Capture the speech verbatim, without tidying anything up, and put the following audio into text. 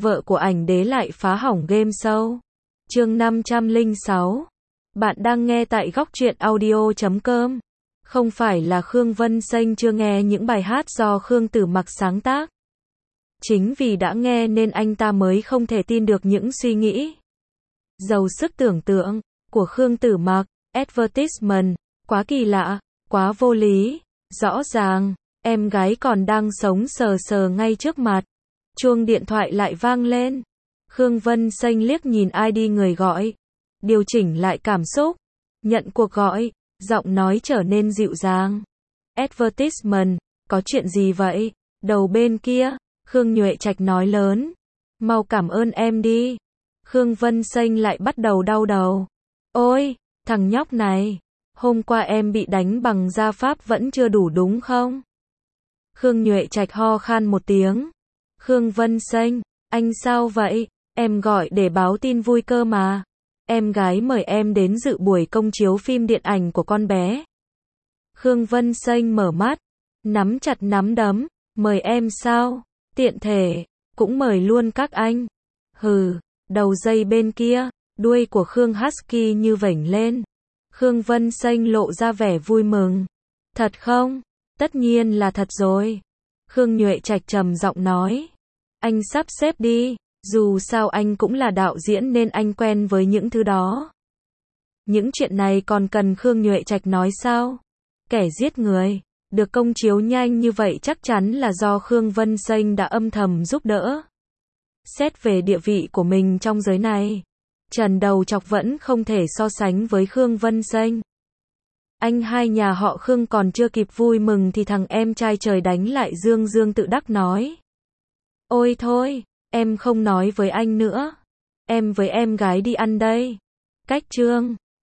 vợ của ảnh đế lại phá hỏng game show. Chương năm trăm lẻ sáu. Bạn đang nghe tại góc truyện audio chấm com. Không phải là Khương Vân Xanh chưa nghe những bài hát do Khương Tử Mặc sáng tác. Chính vì đã nghe nên anh ta mới không thể tin được những suy nghĩ giàu sức tưởng tượng của Khương Tử Mặc. Advertisement, quá kỳ lạ, quá vô lý. Rõ ràng, em gái còn đang sống sờ sờ ngay trước mặt. Chuông điện thoại lại vang lên. Khương Vân Xanh liếc nhìn i đê người gọi. Điều chỉnh lại cảm xúc. Nhận cuộc gọi, giọng nói trở nên dịu dàng. Advertisement, có chuyện gì vậy? Đầu bên kia, Khương Nhuệ Trạch nói lớn. Mau cảm ơn em đi. Khương Vân Xanh lại bắt đầu đau đầu. Ôi, thằng nhóc này, hôm qua em bị đánh bằng gia pháp vẫn chưa đủ đúng không? Khương Nhuệ Trạch ho khan một tiếng. Khương Vân Xanh, anh sao vậy? Em gọi để báo tin vui cơ mà. Em gái mời em đến dự buổi công chiếu phim điện ảnh của con bé. Khương Vân Xanh mở mắt, nắm chặt nắm đấm. Mời em sao? Tiện thể, cũng mời luôn các anh. Hừ, đầu dây bên kia, đuôi của Khương Husky như vểnh lên. Khương Vân Xanh lộ ra vẻ vui mừng. Thật không? Tất nhiên là thật rồi. Khương Nhuệ Trạch trầm giọng nói. Anh sắp xếp đi, dù sao anh cũng là đạo diễn nên anh quen với những thứ đó. Những chuyện này còn cần Khương Nhuệ Trạch nói sao? Kẻ giết người, được công chiếu nhanh như vậy chắc chắn là do Khương Vân Xanh đã âm thầm giúp đỡ. Xét về địa vị của mình trong giới này, Trần Đầu Chọc vẫn không thể so sánh với Khương Vân Xanh. Anh hai nhà họ Khương còn chưa kịp vui mừng thì thằng em trai trời đánh lại Dương Dương tự đắc nói. Ôi thôi, em không nói với anh nữa. Em với em gái đi ăn đây. Cách trương,